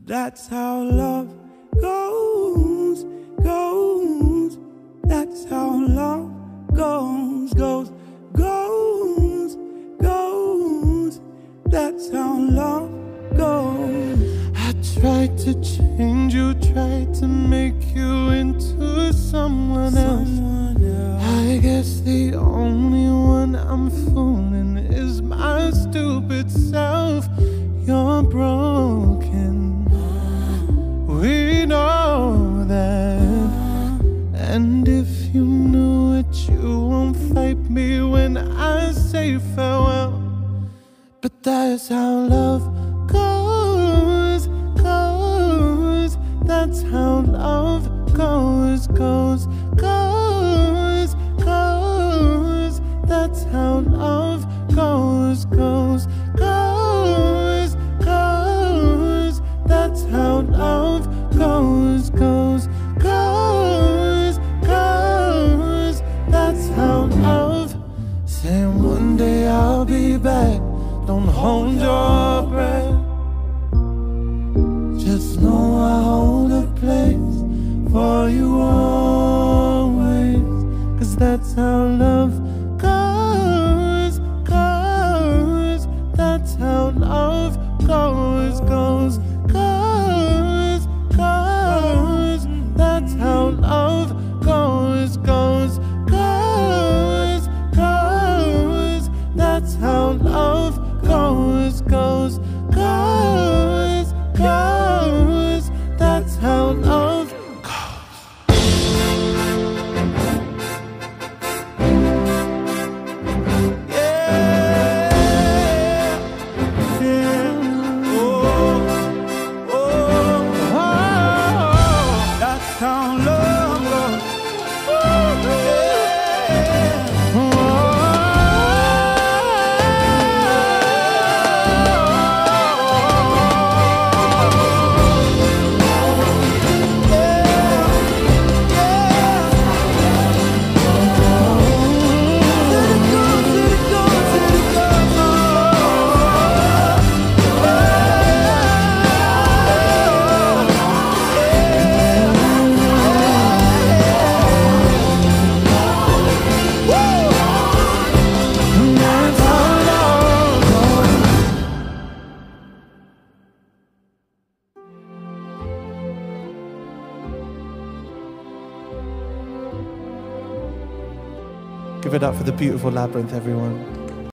That's how love goes, goes. That's how love goes, goes, goes, goes. That's how love goes. I tried to change you, tried to make you into someone else. I guess the only one I'm fooling is my stupid self. You're broken, we know that. And if you knew it, you won't fight me when I say farewell. But that's how love goes, goes. That's how love goes, goes, goes, goes. That's how love goes, goes, goes, goes. That's how love goes, goes, goes, goes. That's how love. Saying one day I'll be back. Don't hold your breath. Just know I hold a place for you always. 'Cause that's how love goes, goes. That's how love goes, goes, goes, goes. That's how love goes, goes, goes, goes. That's how love goes, goes, goes, goes. That's how love goes. Yeah, yeah. Oh, oh, oh. That's how love goes. Oh, yeah. Give it up for the beautiful Labyrinth, everyone.